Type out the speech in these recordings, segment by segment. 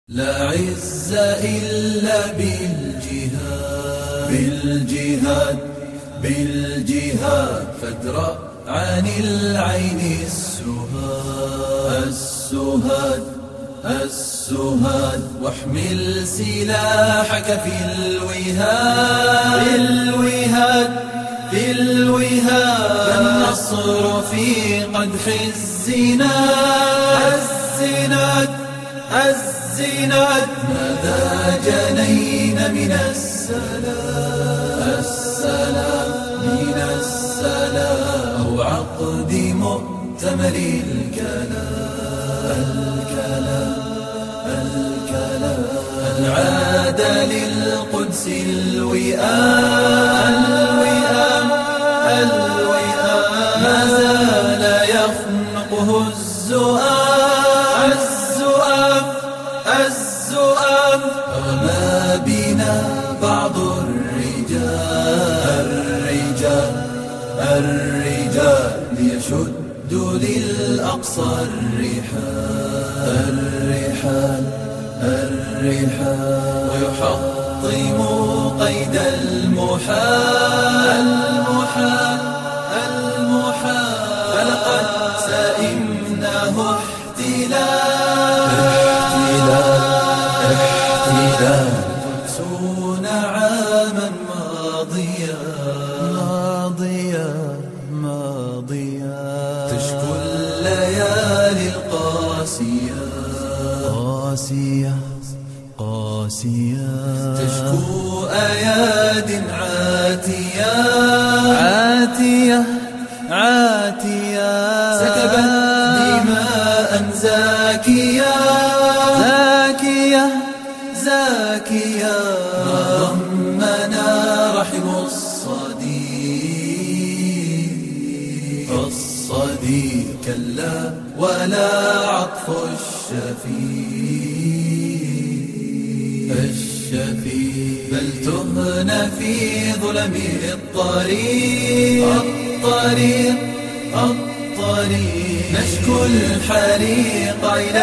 لا عز إلا بالجهاد فادرأ عن العين السهاد واحمل سلاحك في الوهاد فالنصر في قدح الزناد ماذا جنين من السلام أو عقد مؤتمر الكلام عاد للقدس الوئام ما زال يخنقه الزؤام رمى بنا بعض الرجال ليشدوا للأقصى الرحال ويحطموا قيد المحال فلقد سئمناه احتلال خمسون عاما ماضيا تشكو الليالي القاسية تشكو أياد عاتية سكبت دماء زاكية ما ضمنا رحم الصديق كلا ولا عطف الشفيق بل تهنا في ظلم الطريق نشكو الحريق إلى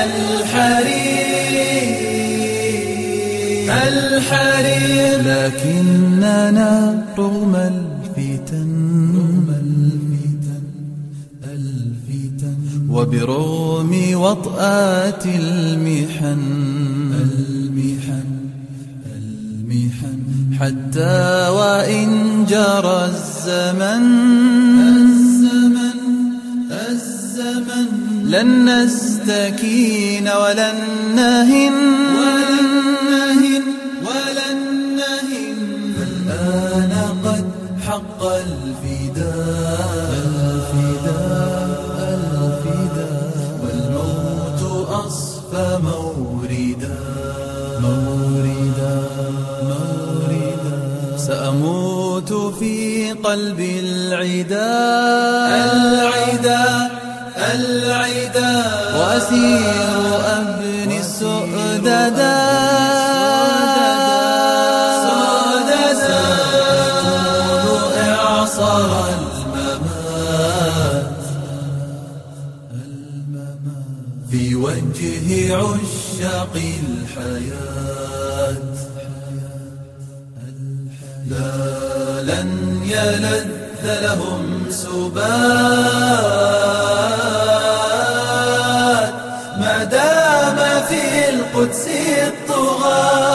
الحريق لكننا رغم الفتن وبرغم وطئات المحن حتى وإن جرى الزمن لن نستكين ولن نهن فالآن قد حق الفداء والموت أصفى موردا سأموت في قلب العدا وأسير أبني السؤددا سأكون إعصار الممات في وجه عشاق الحياة لن يلذ لهم سبات ما دام في القدس الطغاة